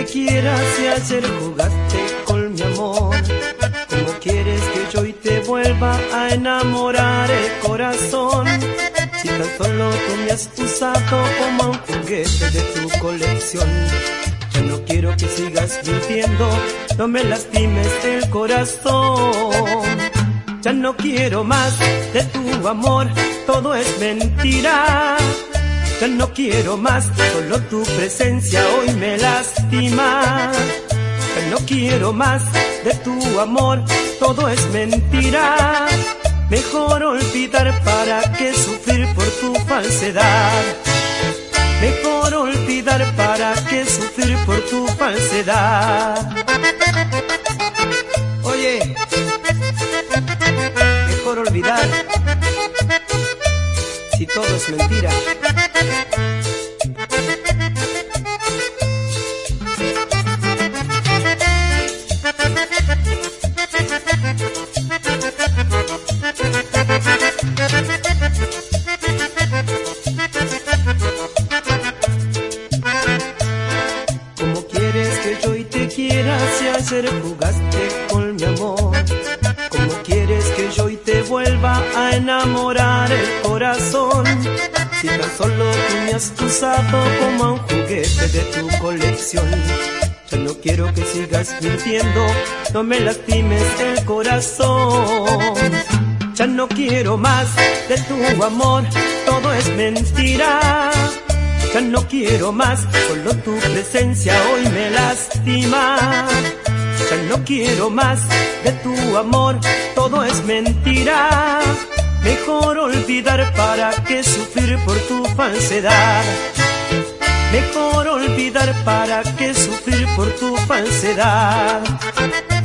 quieras y ayer jugaste con mi amor. ¿Cómo quieres que yo hoy te vuelva a enamorar el corazón? Si tan solo tú me has usado como un juguete de tu colección. Ya no quiero que sigas mintiendo, no me lastimes el corazón. Ya no quiero más de tu amor, todo es mentira. Ya no quiero más, solo tu presencia hoy me lastima. Ya no quiero más de tu amor, todo es mentira. Mejor olvidar para qué sufrir por tu falsedad. Mejor olvidar para qué sufrir por tu falsedad. Oye, mejor olvidar si todo es mentira. ¿Cómo quieres que yo hoy te quiera si ayer jugaste con mi amor? ¿Cómo quieres que yo hoy te vuelva a enamorar el corazón? Si tan solo tú me has usado como a un juguete de tu colección. Ya no quiero que sigas mintiendo, no me lastimes el corazón. Ya no quiero más de tu amor, todo es mentira. Ya no quiero más, solo tu presencia hoy me lastima. Ya no quiero más de tu amor, todo es mentira. Mejor olvidar para qué sufrir por tu falsedad. Mejor olvidar para qué sufrir por tu falsedad.